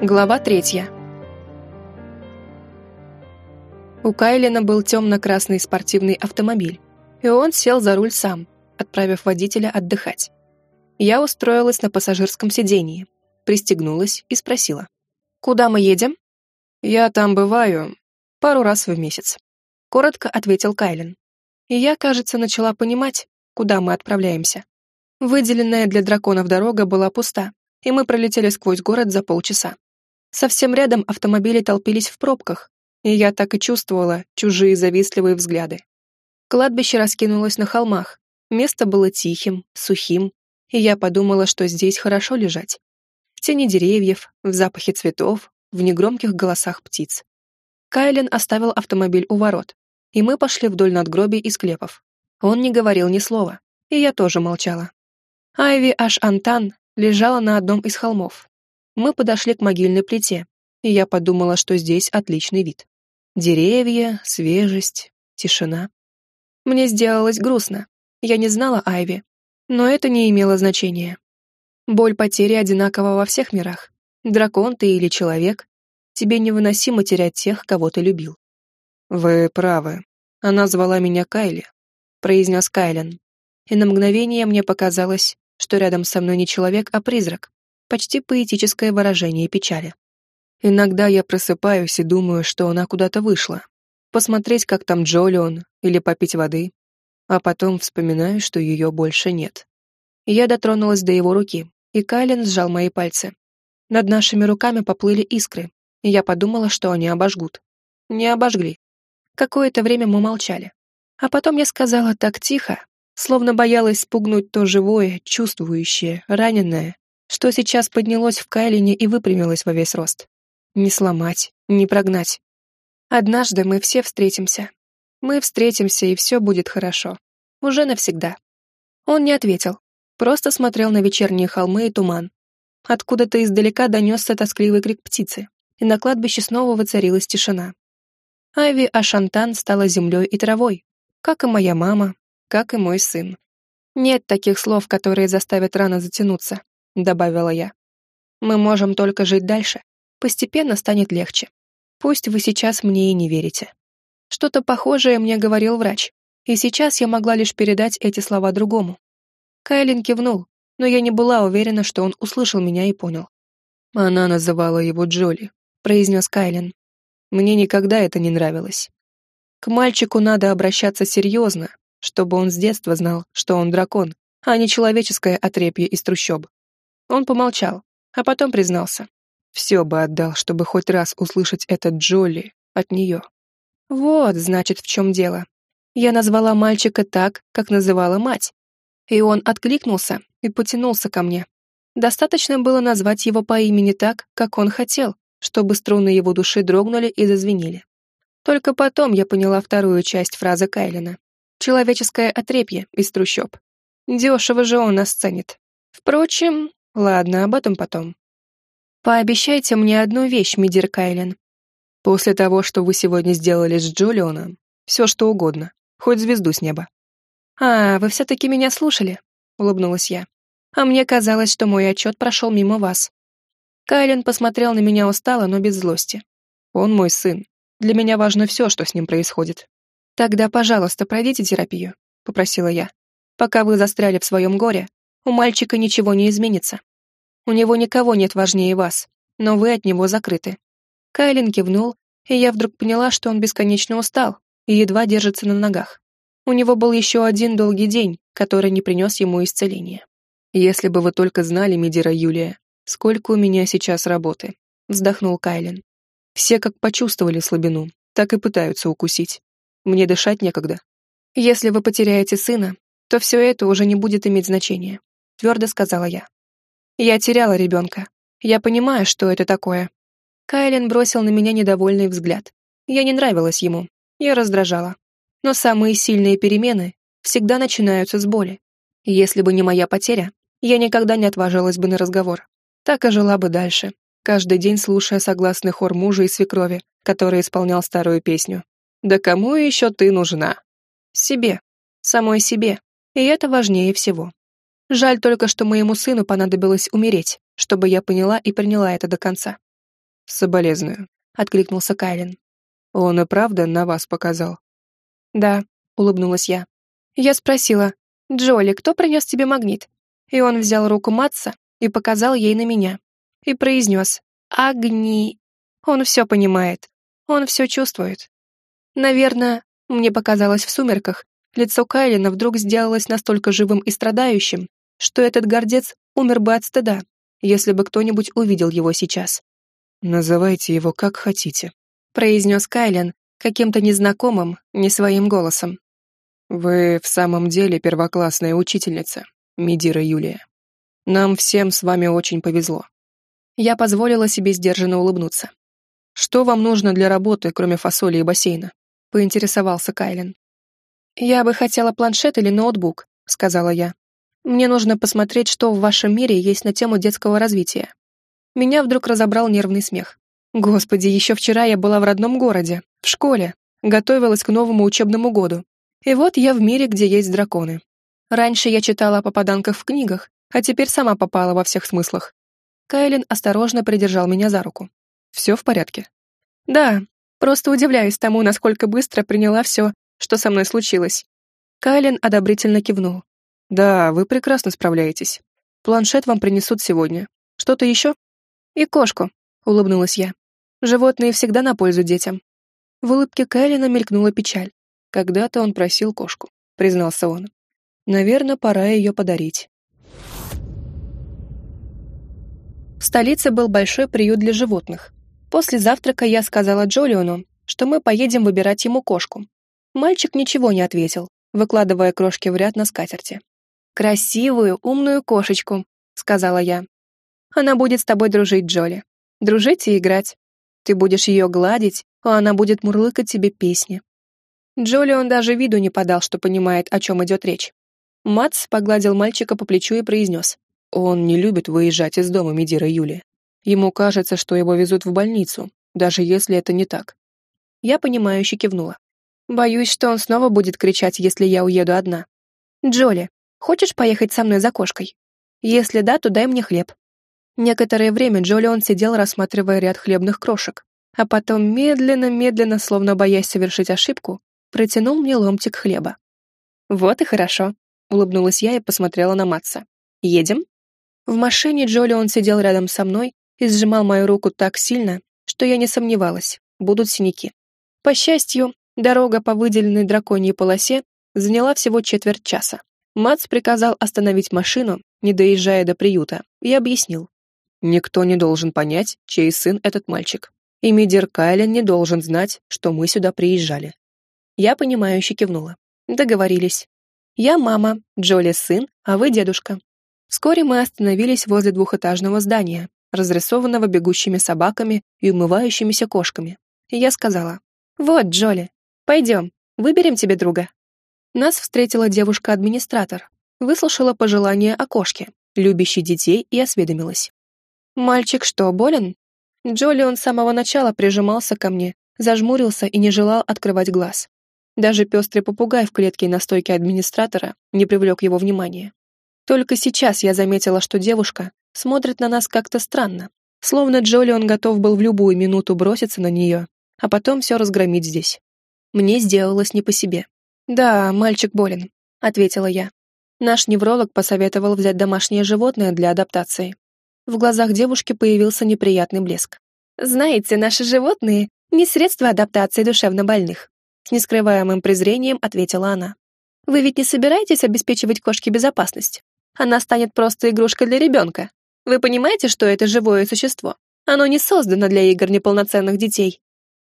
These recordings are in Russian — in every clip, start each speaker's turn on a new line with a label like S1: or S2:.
S1: Глава 3. У Кайлина был темно-красный спортивный автомобиль, и он сел за руль сам, отправив водителя отдыхать. Я устроилась на пассажирском сидении, пристегнулась и спросила: «Куда мы едем?» «Я там бываю пару раз в месяц», — коротко ответил Кайлин. И я, кажется, начала понимать, куда мы отправляемся. Выделенная для драконов дорога была пуста, и мы пролетели сквозь город за полчаса. Совсем рядом автомобили толпились в пробках, и я так и чувствовала чужие завистливые взгляды. Кладбище раскинулось на холмах, место было тихим, сухим, и я подумала, что здесь хорошо лежать. В тени деревьев, в запахе цветов, в негромких голосах птиц. Кайлин оставил автомобиль у ворот, и мы пошли вдоль надгробий и склепов. Он не говорил ни слова, и я тоже молчала. Айви Аш-Антан лежала на одном из холмов. Мы подошли к могильной плите, и я подумала, что здесь отличный вид. Деревья, свежесть, тишина. Мне сделалось грустно. Я не знала Айви, но это не имело значения. Боль потери одинакова во всех мирах. Дракон ты или человек, тебе невыносимо терять тех, кого ты любил. «Вы правы. Она звала меня Кайли», — произнес Кайлин. И на мгновение мне показалось, что рядом со мной не человек, а призрак. Почти поэтическое выражение печали. Иногда я просыпаюсь и думаю, что она куда-то вышла. Посмотреть, как там Джолион, или попить воды. А потом вспоминаю, что ее больше нет. Я дотронулась до его руки, и Кайлин сжал мои пальцы. Над нашими руками поплыли искры, и я подумала, что они обожгут. Не обожгли. Какое-то время мы молчали. А потом я сказала так тихо, словно боялась спугнуть то живое, чувствующее, раненое, что сейчас поднялось в Кайлине и выпрямилось во весь рост. Не сломать, не прогнать. Однажды мы все встретимся. Мы встретимся, и все будет хорошо. Уже навсегда. Он не ответил, просто смотрел на вечерние холмы и туман. Откуда-то издалека донесся тоскливый крик птицы, и на кладбище снова воцарилась тишина. Айви Ашантан стала землей и травой, как и моя мама, как и мой сын. Нет таких слов, которые заставят раны затянуться, добавила я. Мы можем только жить дальше. Постепенно станет легче. Пусть вы сейчас мне и не верите. Что-то похожее мне говорил врач, и сейчас я могла лишь передать эти слова другому. Кайлин кивнул, но я не была уверена, что он услышал меня и понял. Она называла его Джоли, произнес Кайлин. Мне никогда это не нравилось. К мальчику надо обращаться серьезно, чтобы он с детства знал, что он дракон, а не человеческое отрепье из трущоб. Он помолчал, а потом признался. Все бы отдал, чтобы хоть раз услышать этот Джоли от нее. Вот, значит, в чем дело. Я назвала мальчика так, как называла мать. И он откликнулся и потянулся ко мне. Достаточно было назвать его по имени так, как он хотел, чтобы струны его души дрогнули и зазвенели. Только потом я поняла вторую часть фразы Кайлина. Человеческое отрепье из трущоб. Дешево же он нас ценит. Впрочем, ладно, об этом потом. Пообещайте мне одну вещь, мидер Кайлин. После того, что вы сегодня сделали с Джолионом, все что угодно, хоть звезду с неба. «А, вы все-таки меня слушали?» — улыбнулась я. «А мне казалось, что мой отчет прошел мимо вас». Кайлин посмотрел на меня устало, но без злости. «Он мой сын. Для меня важно все, что с ним происходит». «Тогда, пожалуйста, пройдите терапию», — попросила я. «Пока вы застряли в своем горе, у мальчика ничего не изменится. У него никого нет важнее вас, но вы от него закрыты». Кайлин кивнул, и я вдруг поняла, что он бесконечно устал и едва держится на ногах. У него был еще один долгий день, который не принес ему исцеления. «Если бы вы только знали, мидера Юлия, сколько у меня сейчас работы», — вздохнул Кайлин. «Все как почувствовали слабину, так и пытаются укусить. Мне дышать некогда». «Если вы потеряете сына, то все это уже не будет иметь значения», — твердо сказала я. «Я теряла ребенка. Я понимаю, что это такое». Кайлин бросил на меня недовольный взгляд. Я не нравилась ему, я раздражала. Но самые сильные перемены всегда начинаются с боли. Если бы не моя потеря, я никогда не отважилась бы на разговор. Так и жила бы дальше, каждый день слушая согласный хор мужа и свекрови, который исполнял старую песню. «Да кому еще ты нужна?» Себе, самой себе, и это важнее всего. Жаль только, что моему сыну понадобилось умереть, чтобы я поняла и приняла это до конца. «Соболезную», — откликнулся Кайлен. «Он и правда на вас показал?» «Да», — улыбнулась я. Я спросила: «Джоли, кто принес тебе магнит?» И он взял руку Матса и показал ей на меня. И произнес: «Огни». Он все понимает. Он все чувствует. Наверное, мне показалось в сумерках, лицо Кайлина вдруг сделалось настолько живым и страдающим, что этот гордец умер бы от стыда, если бы кто-нибудь увидел его сейчас. «Называйте его как хотите», — произнес Кайлин каким-то незнакомым, не своим голосом. «Вы в самом деле первоклассная учительница, Медира Юлия. Нам всем с вами очень повезло». Я позволила себе сдержанно улыбнуться. «Что вам нужно для работы, кроме фасоли и бассейна?» — поинтересовался Кайлин. «Я бы хотела планшет или ноутбук», — сказала я. «Мне нужно посмотреть, что в вашем мире есть на тему детского развития». Меня вдруг разобрал нервный смех. Господи, еще вчера я была в родном городе, в школе, готовилась к новому учебному году. И вот я в мире, где есть драконы. Раньше я читала о попаданках в книгах, а теперь сама попала во всех смыслах. Кайлин осторожно придержал меня за руку. «Все в порядке?» «Да, просто удивляюсь тому, насколько быстро приняла все, что со мной случилось». Кайлин одобрительно кивнул. «Да, вы прекрасно справляетесь. Планшет вам принесут сегодня. Что-то еще?» «И кошку», — улыбнулась я. «Животные всегда на пользу детям». В улыбке Кайлина мелькнула печаль. «Когда-то он просил кошку», — признался он. «Наверное, пора ее подарить». В столице был большой приют для животных. После завтрака я сказала Джолиону, что мы поедем выбирать ему кошку. Мальчик ничего не ответил, выкладывая крошки в ряд на скатерти. «Красивую, умную кошечку», — сказала я. «Она будет с тобой дружить, Джоли. Дружить и играть. Ты будешь ее гладить, а она будет мурлыкать тебе песни». Джолион даже виду не подал, что понимает, о чем идет речь. Матс погладил мальчика по плечу и произнес: «Он не любит выезжать из дома, Медира Юлия. Ему кажется, что его везут в больницу, даже если это не так». Я понимающе кивнула. «Боюсь, что он снова будет кричать, если я уеду одна. Джоли, хочешь поехать со мной за кошкой? Если да, то дай мне хлеб». Некоторое время Джолион сидел, рассматривая ряд хлебных крошек, а потом медленно, словно боясь совершить ошибку, протянул мне ломтик хлеба. «Вот и хорошо», — улыбнулась я и посмотрела на Матса. «Едем?» В машине Джолион сидел рядом со мной и сжимал мою руку так сильно, что я не сомневалась, будут синяки. По счастью, дорога по выделенной драконьей полосе заняла всего четверть часа. Матс приказал остановить машину, не доезжая до приюта, и объяснил. «Никто не должен понять, чей сын этот мальчик. И Медир Кайлин не должен знать, что мы сюда приезжали». Я понимающе кивнула. Договорились. Я мама, Джоли сын, а вы дедушка. Вскоре мы остановились возле двухэтажного здания, разрисованного бегущими собаками и умывающимися кошками. И я сказала: «Вот, Джоли, пойдем, выберем тебе друга». Нас встретила девушка-администратор, выслушала пожелания о кошке, любящей детей, и осведомилась: «Мальчик что, болен?» Джолион с самого начала прижимался ко мне, зажмурился и не желал открывать глаз. Даже пестрый попугай в клетке на стойке администратора не привлек его внимания. Только сейчас я заметила, что девушка смотрит на нас как-то странно, словно Джолион готов был в любую минуту броситься на нее, а потом все разгромить здесь. Мне сделалось не по себе. «Да, мальчик болен», — ответила я. Наш невролог посоветовал взять домашнее животное для адаптации. В глазах девушки появился неприятный блеск. «Знаете, наши животные — не средство адаптации душевнобольных», — с нескрываемым презрением ответила она. «Вы ведь не собираетесь обеспечивать кошке безопасность? Она станет просто игрушкой для ребенка. Вы понимаете, что это живое существо? Оно не создано для игр неполноценных детей».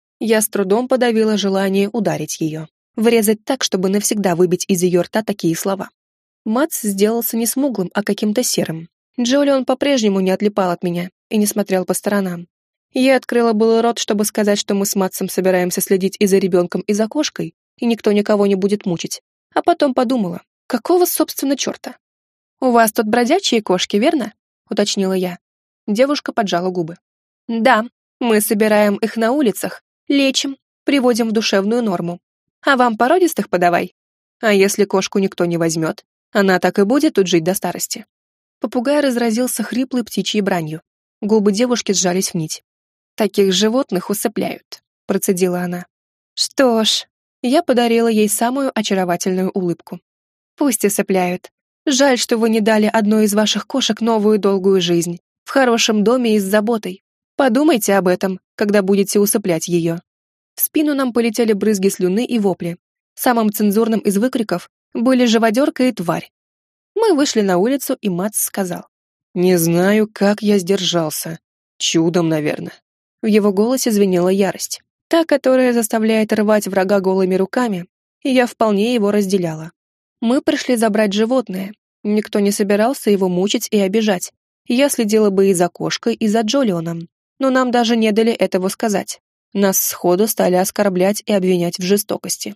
S1: Я с трудом подавила желание ударить ее, врезать так, чтобы навсегда выбить из ее рта такие слова. Матс сделался не смуглым, а каким-то серым. Джолион по-прежнему не отлипал от меня и не смотрел по сторонам. Я открыла было рот, чтобы сказать, что мы с Матсом собираемся следить и за ребенком, и за кошкой, и никто никого не будет мучить. А потом подумала, какого, собственно, черта? «У вас тут бродячие кошки, верно?» — уточнила я. Девушка поджала губы. «Да, мы собираем их на улицах, лечим, приводим в душевную норму. А вам породистых подавай. А если кошку никто не возьмет, она так и будет тут жить до старости». Попугай разразился хриплой птичьей бранью. Губы девушки сжались в нить. Таких животных усыпляют», — процедила она. «Что ж...» Я подарила ей самую очаровательную улыбку. «Пусть усыпляют. Жаль, что вы не дали одной из ваших кошек новую долгую жизнь, в хорошем доме и с заботой. Подумайте об этом, когда будете усыплять ее». В спину нам полетели брызги слюны и вопли. Самым цензурным из выкриков были «живодерка» и «тварь». Мы вышли на улицу, и Матс сказал: «Не знаю, как я сдержался. Чудом, наверное». В его голосе звенела ярость. Та, которая заставляет рвать врага голыми руками, и я вполне его разделяла. Мы пришли забрать животное. Никто не собирался его мучить и обижать. Я следила бы и за кошкой, и за Джолионом. Но нам даже не дали этого сказать. Нас сходу стали оскорблять и обвинять в жестокости.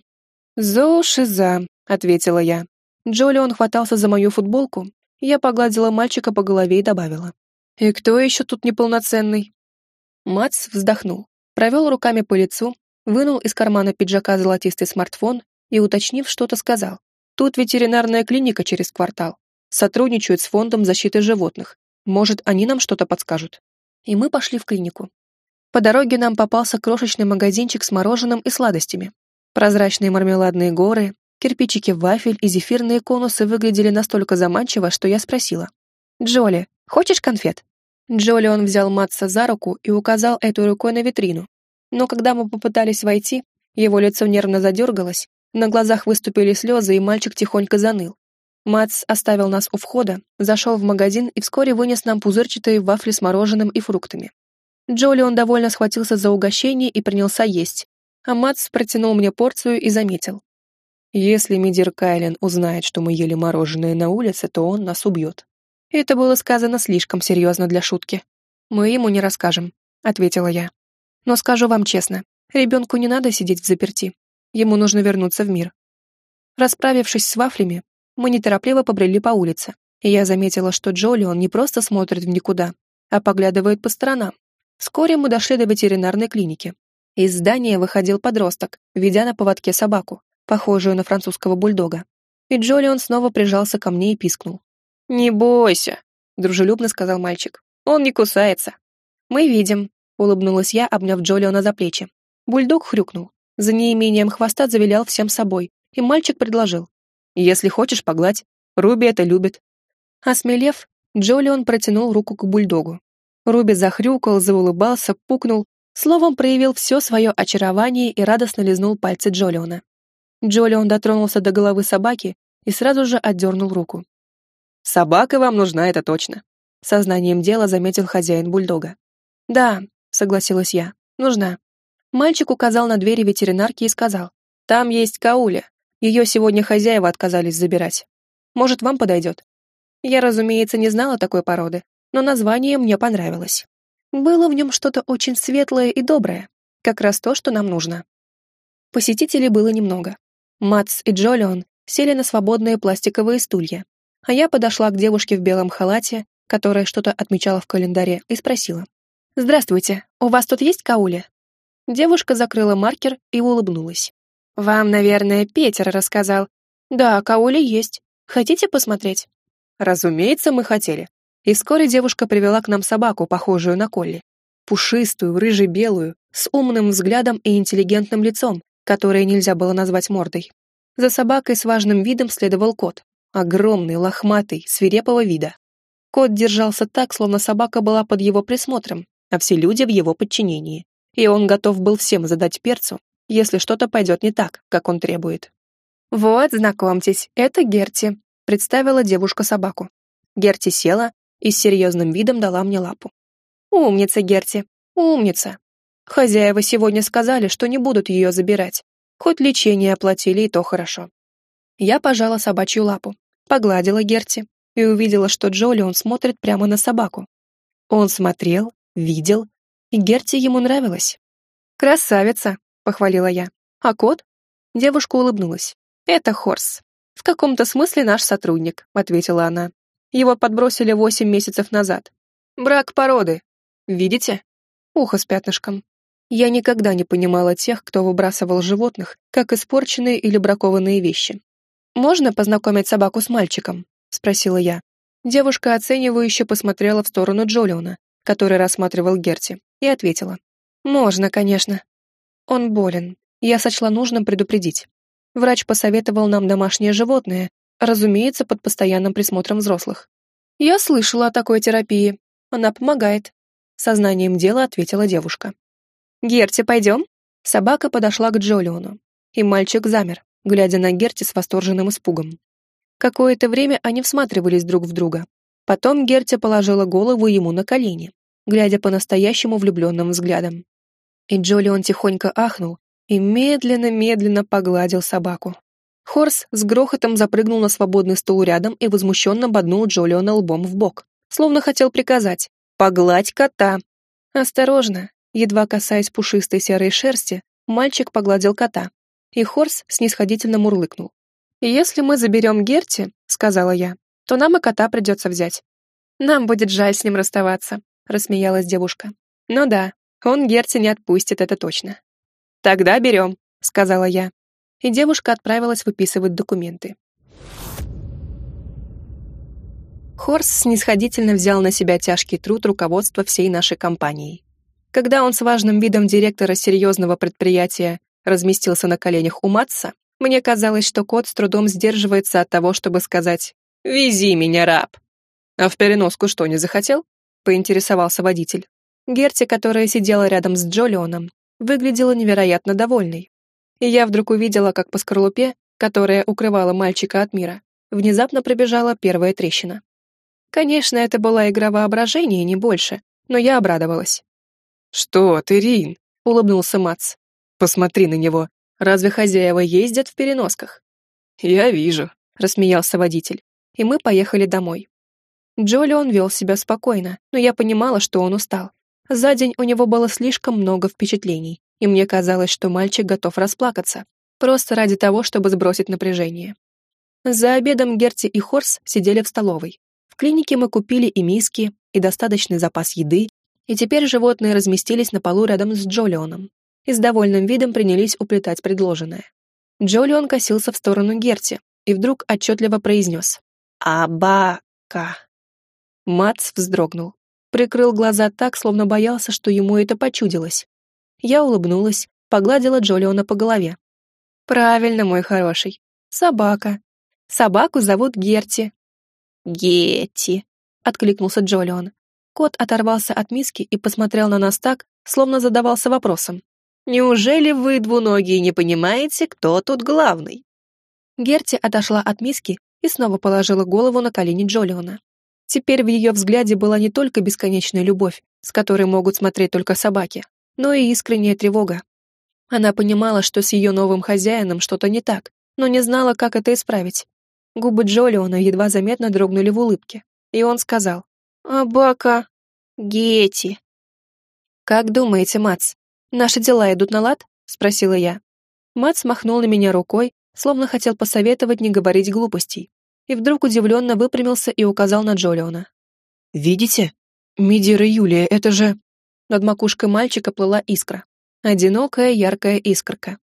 S1: «Зоошиза», — ответила я. Джолион хватался за мою футболку. Я погладила мальчика по голове и добавила: «И кто еще тут неполноценный?» Матс вздохнул, провел руками по лицу, вынул из кармана пиджака золотистый смартфон и, уточнив, что-то сказал. «Тут ветеринарная клиника через квартал. Сотрудничают с фондом защиты животных. Может, они нам что-то подскажут?» И мы пошли в клинику. По дороге нам попался крошечный магазинчик с мороженым и сладостями. Прозрачные мармеладные горы, кирпичики вафель и зефирные конусы выглядели настолько заманчиво, что я спросила: «Джоли, хочешь конфет?» Джолион взял Матса за руку и указал этой рукой на витрину. Но когда мы попытались войти, его лицо нервно задергалось, на глазах выступили слезы, и мальчик тихонько заныл. Матс оставил нас у входа, зашел в магазин и вскоре вынес нам пузырчатые вафли с мороженым и фруктами. Джолион довольно схватился за угощение и принялся есть, а Матс протянул мне порцию и заметил: «Если Мидир Кайлен узнает, что мы ели мороженое на улице, то он нас убьет». Это было сказано слишком серьезно для шутки. «Мы ему не расскажем», — ответила я. «Но скажу вам честно, ребенку не надо сидеть взаперти. Ему нужно вернуться в мир». Расправившись с вафлями, мы неторопливо побрели по улице, и я заметила, что Джолион не просто смотрит в никуда, а поглядывает по сторонам. Вскоре мы дошли до ветеринарной клиники. Из здания выходил подросток, ведя на поводке собаку, похожую на французского бульдога. И Джолион снова прижался ко мне и пискнул. «Не бойся», — дружелюбно сказал мальчик. «Он не кусается». «Мы видим», — улыбнулась я, обняв Джолиона за плечи. Бульдог хрюкнул. За неимением хвоста завилял всем собой, и мальчик предложил: «Если хочешь, погладь. Руби это любит». Осмелев, Джолион протянул руку к бульдогу. Руби захрюкал, заулыбался, пукнул, словом, проявил все свое очарование и радостно лизнул пальцы Джолиона. Джолион дотронулся до головы собаки и сразу же отдернул руку. «Собака вам нужна, это точно», — сознанием дела заметил хозяин бульдога. «Да», — согласилась я, — «нужна». Мальчик указал на двери ветеринарки и сказал: «Там есть Кауля. Ее сегодня хозяева отказались забирать. Может, вам подойдет?» Я, разумеется, не знала такой породы, но название мне понравилось. Было в нем что-то очень светлое и доброе, как раз то, что нам нужно. Посетителей было немного. Матс и Джолион сели на свободные пластиковые стулья, а я подошла к девушке в белом халате, которая что-то отмечала в календаре, и спросила: «Здравствуйте, у вас тут есть Кауля?» Девушка закрыла маркер и улыбнулась. «Вам, наверное, Петер рассказал». «Да, Кауля есть. Хотите посмотреть?» Разумеется, мы хотели. И вскоре девушка привела к нам собаку, похожую на Колли. Пушистую, рыже-белую, с умным взглядом и интеллигентным лицом, которое нельзя было назвать мордой. За собакой с важным видом следовал кот. Огромный, лохматый, свирепого вида. Кот держался так, словно собака была под его присмотром, а все люди в его подчинении. И он готов был всем задать перцу, если что-то пойдет не так, как он требует. «Вот, знакомьтесь, это Герти», — представила девушка собаку. Герти села и с серьезным видом дала мне лапу. «Умница, Герти, умница. Хозяева сегодня сказали, что не будут ее забирать. Хоть лечение оплатили, и то хорошо». Я пожала собачью лапу, погладила Герти и увидела, что Джолион смотрит прямо на собаку. Он смотрел, видел, и Герти ему нравилась. «Красавица», — похвалила я. «А кот?» Девушка улыбнулась. «Это Хорс. В каком-то смысле наш сотрудник», — ответила она. «Его подбросили 8 месяцев назад. Брак породы. Видите? Ухо с пятнышком». Я никогда не понимала тех, кто выбрасывал животных, как испорченные или бракованные вещи. «Можно познакомить собаку с мальчиком?» — спросила я. Девушка оценивающе посмотрела в сторону Джолиона, который рассматривал Герти, и ответила: Можно, конечно. Он болен. Я сочла нужным предупредить. Врач посоветовал нам домашнее животное, разумеется, под постоянным присмотром взрослых. Я слышала о такой терапии. Она помогает. Сознанием дела ответила девушка. «Герти, пойдем?» Собака подошла к Джолиону, и мальчик замер, глядя на Герти с восторженным испугом. Какое-то время они всматривались друг в друга. Потом Герти положила голову ему на колени, глядя по-настоящему влюбленным взглядом. И Джолион тихонько ахнул и медленно-медленно погладил собаку. Хорс с грохотом запрыгнул на свободный стул рядом и возмущенно боднул Джолиона лбом в бок, словно хотел приказать: «Погладь кота!» Осторожно, едва касаясь пушистой серой шерсти, мальчик погладил кота, и Хорс снисходительно мурлыкнул. «Если мы заберем Герти, — сказала я, — то нам и кота придется взять. Нам будет жаль с ним расставаться», — рассмеялась девушка. «Ну да, он Герти не отпустит, это точно». «Тогда берем», — сказала я, и девушка отправилась выписывать документы. Хорс снисходительно взял на себя тяжкий труд руководства всей нашей компанией. Когда он с важным видом директора серьезного предприятия разместился на коленях у Матса, мне казалось, что кот с трудом сдерживается от того, чтобы сказать «Вези меня, раб!» «А в переноску что, не захотел?» — поинтересовался водитель. Герти, которая сидела рядом с Джолионом, выглядела невероятно довольной. И я вдруг увидела, как по скорлупе, которая укрывала мальчика от мира, внезапно пробежала первая трещина. Конечно, это была игра воображения, не больше, но я обрадовалась. «Что ты, Рин?» — улыбнулся Матс. «Посмотри на него. Разве хозяева ездят в переносках?» «Я вижу», — рассмеялся водитель, и мы поехали домой. Джолион вел себя спокойно, но я понимала, что он устал. За день у него было слишком много впечатлений, и мне казалось, что мальчик готов расплакаться, просто ради того, чтобы сбросить напряжение. За обедом Герти и Хорс сидели в столовой. В клинике мы купили и миски, и достаточный запас еды, и теперь животные разместились на полу рядом с Джолионом и с довольным видом принялись уплетать предложенное. Джолион косился в сторону Герти и вдруг отчетливо произнес «Абака». Матс вздрогнул, прикрыл глаза так, словно боялся, что ему это почудилось. Я улыбнулась, погладила Джолиона по голове. «Правильно, мой хороший. Собака. Собаку зовут Герти». «Гетти», — откликнулся Джолион. Кот оторвался от миски и посмотрел на нас так, словно задавался вопросом. «Неужели вы, двуногие, не понимаете, кто тут главный?» Герти отошла от миски и снова положила голову на колени Джолиона. Теперь в ее взгляде была не только бесконечная любовь, с которой могут смотреть только собаки, но и искренняя тревога. Она понимала, что с ее новым хозяином что-то не так, но не знала, как это исправить. Губы Джолиона едва заметно дрогнули в улыбке, и он сказал «Абака, Гетти». «Как думаете, Матс, наши дела идут на лад?» — спросила я. Матс махнул на меня рукой, словно хотел посоветовать не говорить глупостей, и вдруг удивленно выпрямился и указал на Джолиона. «Видите? Мидир и Юлия, это же...» Над макушкой мальчика плыла искра. Одинокая яркая искорка.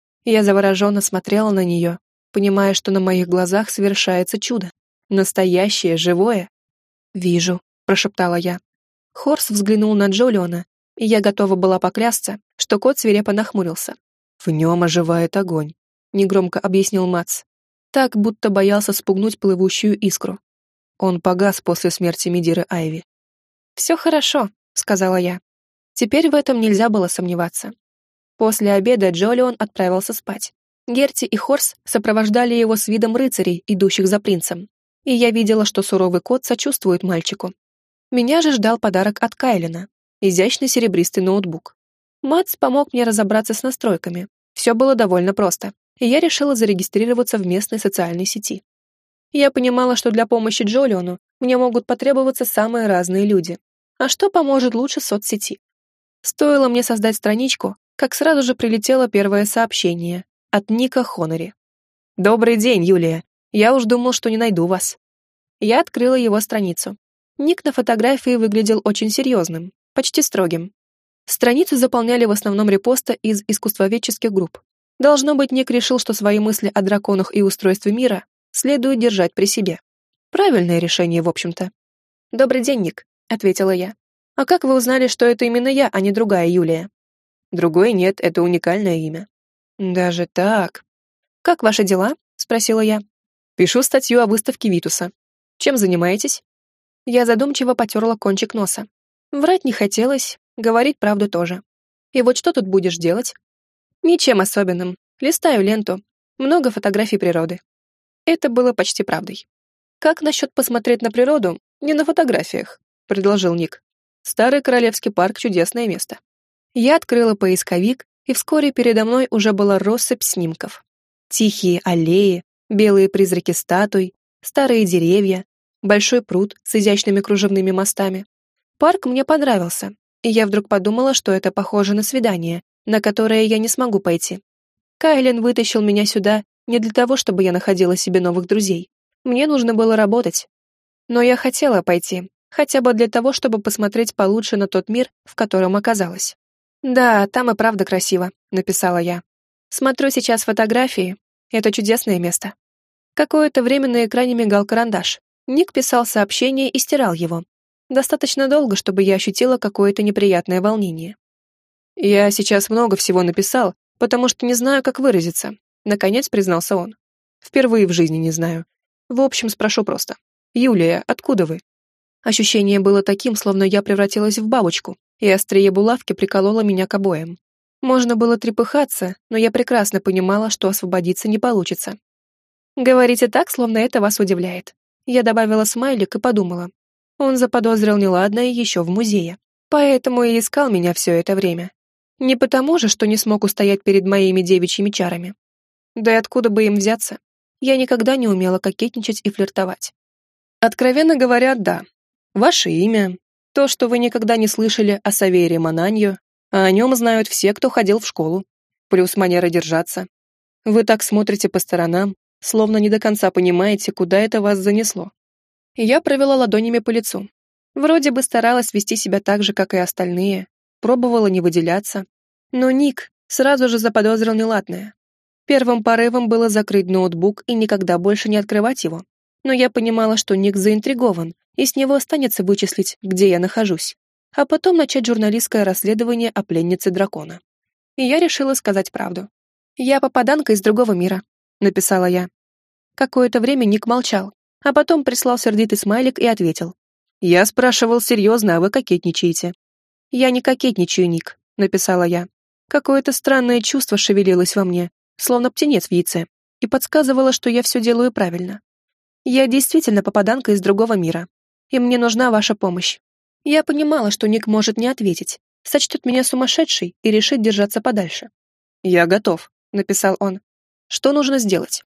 S1: Я завороженно смотрела на нее, понимая, что на моих глазах совершается чудо. Настоящее, живое. «Вижу», — прошептала я. Хорс взглянул на Джолиона, и я готова была поклясться, что кот свирепо нахмурился. «В нем оживает огонь», — негромко объяснил Матс. Так, будто боялся спугнуть плывущую искру. Он погас после смерти Мидиры Айви. «Все хорошо», — сказала я. Теперь в этом нельзя было сомневаться. После обеда Джолион отправился спать. Герти и Хорс сопровождали его с видом рыцарей, идущих за принцем. И я видела, что суровый кот сочувствует мальчику. Меня же ждал подарок от Кайлина — изящный серебристый ноутбук. Матс помог мне разобраться с настройками. Все было довольно просто, и я решила зарегистрироваться в местной социальной сети. Я понимала, что для помощи Джолиону мне могут потребоваться самые разные люди. А что поможет лучше соцсети? Стоило мне создать страничку, как сразу же прилетело первое сообщение от Ника Хонори. «Добрый день, Юлия. Я уж думал, что не найду вас». Я открыла его страницу. Ник на фотографии выглядел очень серьезным, почти строгим. Страницу заполняли в основном репосты из искусствоведческих групп. Должно быть, Ник решил, что свои мысли о драконах и устройстве мира следует держать при себе. Правильное решение, в общем-то. «Добрый день, Ник», — ответила я. «А как вы узнали, что это именно я, а не другая Юлия?» Другой нет, это уникальное имя. Даже так. Как ваши дела? Спросила я. Пишу статью о выставке Витуса. Чем занимаетесь? Я задумчиво потерла кончик носа. Врать не хотелось, говорить правду тоже. И вот что тут будешь делать? Ничем особенным. Листаю ленту. Много фотографий природы. Это было почти правдой. Как насчет посмотреть на природу, не на фотографиях, предложил Ник. Старый Королевский парк — чудесное место. Я открыла поисковик, и вскоре передо мной уже была россыпь снимков. Тихие аллеи, белые призраки статуй, старые деревья, большой пруд с изящными кружевными мостами. Парк мне понравился, и я вдруг подумала, что это похоже на свидание, на которое я не смогу пойти. Кайлен вытащил меня сюда не для того, чтобы я находила себе новых друзей. Мне нужно было работать. Но я хотела пойти, хотя бы для того, чтобы посмотреть получше на тот мир, в котором оказалась. «Да, там и правда красиво», — написала я. «Смотрю сейчас фотографии. Это чудесное место». Какое-то время на экране мигал карандаш. Ник писал сообщение и стирал его. Достаточно долго, чтобы я ощутила какое-то неприятное волнение. «Я сейчас много всего написал, потому что не знаю, как выразиться», — наконец признался он. «Впервые в жизни не знаю. В общем, спрошу просто. Юлия, откуда вы?» Ощущение было таким, словно я превратилась в бабочку, и острие булавки прикололо меня к обоям. Можно было трепыхаться, но я прекрасно понимала, что освободиться не получится. «Говорите так, словно это вас удивляет». Я добавила смайлик и подумала. Он заподозрил неладное еще в музее, поэтому и искал меня все это время. Не потому же, что не смог устоять перед моими девичьими чарами. Да и откуда бы им взяться? Я никогда не умела кокетничать и флиртовать. Откровенно говоря, да. Ваше имя, то, что вы никогда не слышали о Савере Мананьо, а о нем знают все, кто ходил в школу, плюс манера держаться. Вы так смотрите по сторонам, словно не до конца понимаете, куда это вас занесло. Я провела ладонями по лицу. Вроде бы старалась вести себя так же, как и остальные, пробовала не выделяться. Но Ник сразу же заподозрил неладное. Первым порывом было закрыть ноутбук и никогда больше не открывать его. Но я понимала, что Ник заинтригован, и с него останется вычислить, где я нахожусь, а потом начать журналистское расследование о пленнице дракона. И я решила сказать правду. «Я попаданка из другого мира», — написала я. Какое-то время Ник молчал, а потом прислал сердитый смайлик и ответил. «Я спрашивал серьезно, а вы кокетничаете». «Я не кокетничаю, Ник», — написала я. Какое-то странное чувство шевелилось во мне, словно птенец в яйце, и подсказывало, что я все делаю правильно. Я действительно попаданка из другого мира, и мне нужна ваша помощь. Я понимала, что Ник может не ответить, сочтет меня сумасшедшей и решит держаться подальше. «Я готов», — написал он. «Что нужно сделать?»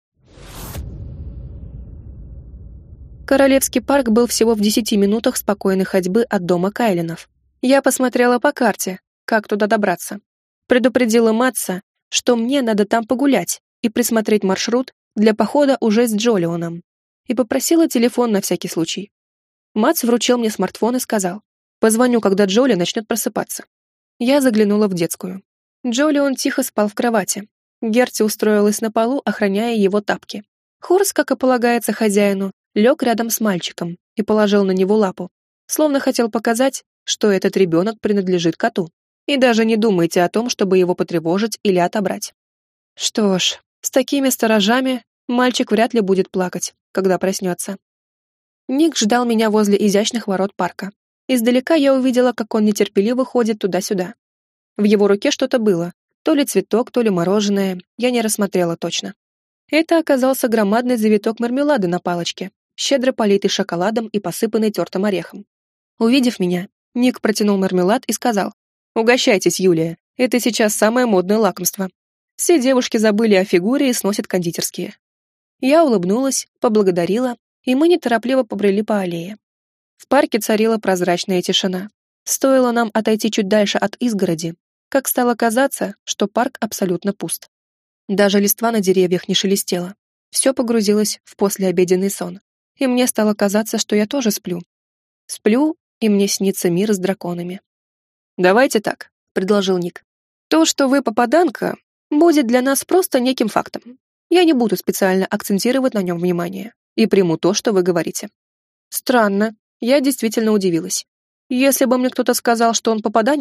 S1: Королевский парк был всего в 10 минутах спокойной ходьбы от дома Кайленов. Я посмотрела по карте, как туда добраться. Предупредила Матса, что мне надо там погулять и присмотреть маршрут для похода уже с Джолионом. И попросила телефон на всякий случай. Матс вручил мне смартфон и сказал: «Позвоню, когда Джоли начнет просыпаться». Я заглянула в детскую. Джолион тихо спал в кровати. Герти устроилась на полу, охраняя его тапки. Хорс, как и полагается хозяину, лег рядом с мальчиком и положил на него лапу, словно хотел показать, что этот ребенок принадлежит коту. И даже не думайте о том, чтобы его потревожить или отобрать. Что ж, с такими сторожами мальчик вряд ли будет плакать, когда проснется. Ник ждал меня возле изящных ворот парка. Издалека я увидела, как он нетерпеливо ходит туда-сюда. В его руке что-то было, то ли цветок, то ли мороженое, я не рассмотрела точно. Это оказался громадный завиток мармелада на палочке, щедро политый шоколадом и посыпанный тертым орехом. Увидев меня, Ник протянул мармелад и сказал: «Угощайтесь, Юлия, это сейчас самое модное лакомство. Все девушки забыли о фигуре и сносят кондитерские». Я улыбнулась, поблагодарила, и мы неторопливо побрели по аллее. В парке царила прозрачная тишина. Стоило нам отойти чуть дальше от изгороди, как стало казаться, что парк абсолютно пуст. Даже листва на деревьях не шелестела. Все погрузилось в послеобеденный сон, и мне стало казаться, что я тоже сплю. Сплю, и мне снится мир с драконами. «Давайте так», — предложил Ник. «То, что вы попаданка, будет для нас просто неким фактом. Я не буду специально акцентировать на нем внимание и приму то, что вы говорите». Странно, я действительно удивилась. Если бы мне кто-то сказал, что он попаданец,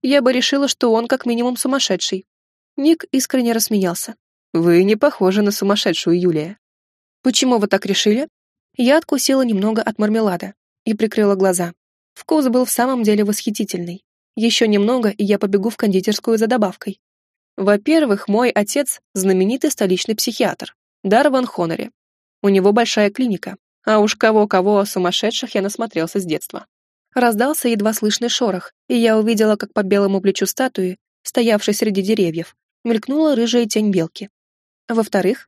S1: я бы решила, что он как минимум сумасшедший. Ник искренне рассмеялся. Вы не похожи на сумасшедшую, Юлия. Почему вы так решили? Я откусила немного от мармелада и прикрыла глаза. Вкус был в самом деле восхитительный. Еще немного, и я побегу в кондитерскую за добавкой. Во-первых, мой отец — знаменитый столичный психиатр, Дар Ван Хонери. У него большая клиника, а уж кого-кого о сумасшедших я насмотрелся с детства. Раздался едва слышный шорох, и я увидела, как по белому плечу статуи, стоявшей среди деревьев, мелькнула рыжая тень белки. Во-вторых,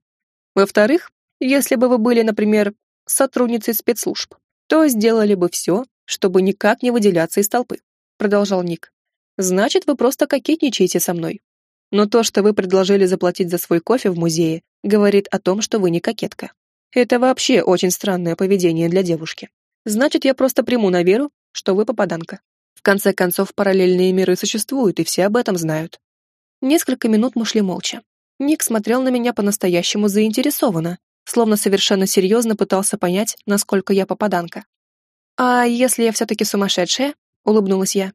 S1: если бы вы были, например, сотрудницей спецслужб, то сделали бы все, чтобы никак не выделяться из толпы, продолжал Ник. Значит, вы просто кокетничаете со мной. Но то, что вы предложили заплатить за свой кофе в музее, говорит о том, что вы не кокетка. Это вообще очень странное поведение для девушки. Значит, я просто приму на веру, что вы попаданка. В конце концов, параллельные миры существуют, и все об этом знают. Несколько минут мы шли молча. Ник смотрел на меня по-настоящему заинтересованно, словно совершенно серьезно пытался понять, насколько я попаданка. «А если я все-таки сумасшедшая?» — улыбнулась я.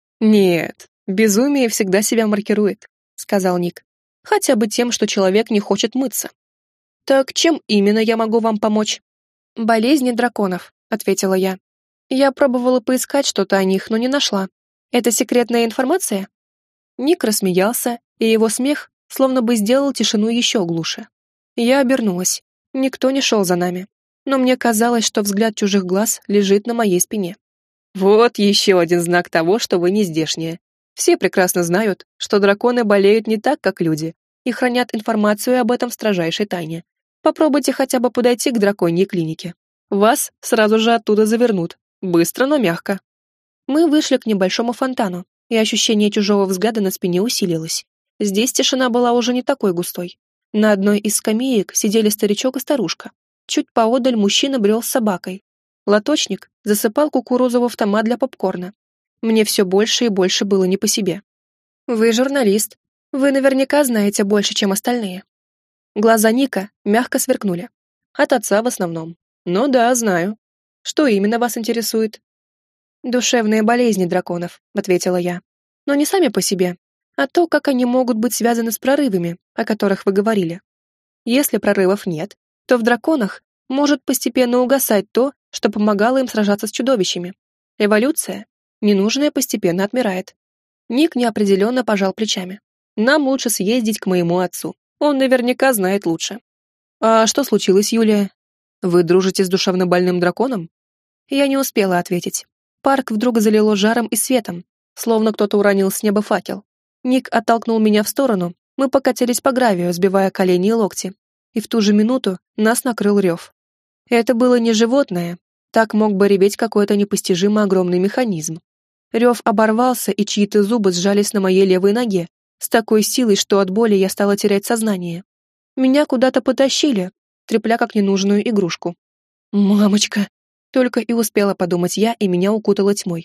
S1: «Нет, безумие всегда себя маркирует», — сказал Ник. «Хотя бы тем, что человек не хочет мыться». «Так чем именно я могу вам помочь?» «Болезни драконов», — ответила я. «Я пробовала поискать что-то о них, но не нашла. Это секретная информация?» Ник рассмеялся, и его смех словно бы сделал тишину еще глуше. Я обернулась. Никто не шел за нами, но мне казалось, что взгляд чужих глаз лежит на моей спине. «Вот еще один знак того, что вы не здешние. Все прекрасно знают, что драконы болеют не так, как люди, и хранят информацию об этом в строжайшей тайне. Попробуйте хотя бы подойти к драконьей клинике. Вас сразу же оттуда завернут. Быстро, но мягко». Мы вышли к небольшому фонтану, и ощущение чужого взгляда на спине усилилось. Здесь тишина была уже не такой густой. На одной из скамеек сидели старичок и старушка. Чуть поодаль мужчина брел с собакой. Лоточник засыпал кукурузу в автомат для попкорна. Мне все больше и больше было не по себе. «Вы журналист. Вы наверняка знаете больше, чем остальные». Глаза Ника мягко сверкнули. От отца в основном. «Ну да, знаю. Что именно вас интересует?» «Душевные болезни драконов», — ответила я. «Но не сами по себе, а то, как они могут быть связаны с прорывами, о которых вы говорили. Если прорывов нет, то в драконах может постепенно угасать то, что помогало им сражаться с чудовищами. Эволюция, ненужное постепенно отмирает». Ник неопределенно пожал плечами. «Нам лучше съездить к моему отцу. Он наверняка знает лучше». «А что случилось, Юлия? Вы дружите с душевнобольным драконом?» Я не успела ответить. Парк вдруг залило жаром и светом, словно кто-то уронил с неба факел. Ник оттолкнул меня в сторону, мы покатились по гравию, сбивая колени и локти. И в ту же минуту нас накрыл рев. Это было не животное, так мог бы реветь какой-то непостижимо огромный механизм. Рев оборвался, и чьи-то зубы сжались на моей левой ноге, с такой силой, что от боли я стала терять сознание. Меня куда-то потащили, трепля как ненужную игрушку. «Мамочка!» Только и успела подумать я, и меня укутала тьмой.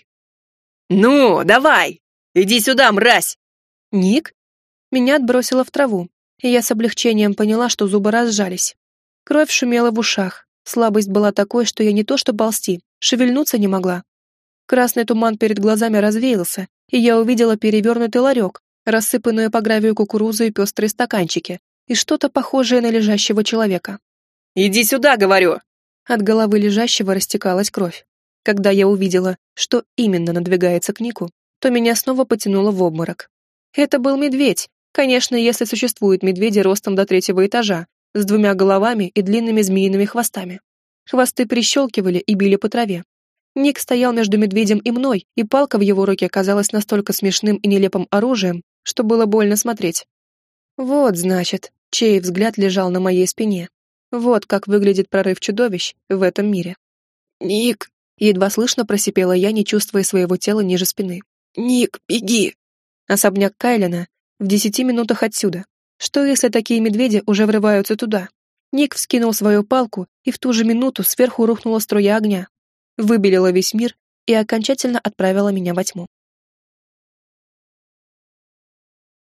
S2: «Ну, давай! Иди сюда, мразь!»
S1: «Ник?» Меня отбросило в траву, и я с облегчением поняла, что зубы разжались. Кровь шумела в ушах, слабость была такой, что я не то что ползти, шевельнуться не могла. Красный туман перед глазами развеялся, и я увидела перевернутый ларек, рассыпанную по гравию кукурузу и пестрые стаканчики, и что-то похожее на лежащего человека.
S2: «Иди сюда, говорю!»
S1: От головы лежащего растекалась кровь. Когда я увидела, что именно надвигается к Нику, то меня снова потянуло в обморок. Это был медведь, конечно, если существуют медведи ростом до 3-го этажа, с 2 головами и длинными змеиными хвостами. Хвосты прищелкивали и били по траве. Ник стоял между медведем и мной, и палка в его руке казалась настолько смешным и нелепым оружием, что было больно смотреть. Вот, значит, чей взгляд лежал на моей спине. Вот как выглядит прорыв чудовищ в этом мире.
S2: «Ник!»
S1: — едва слышно просипела я, не чувствуя своего тела ниже спины.
S2: «Ник, беги!»
S1: Особняк Кайлина в 10 минутах отсюда. Что, если такие медведи уже врываются туда? Ник вскинул свою палку, и в ту же минуту сверху рухнула струя огня. Выбелила весь мир и окончательно отправила меня во тьму.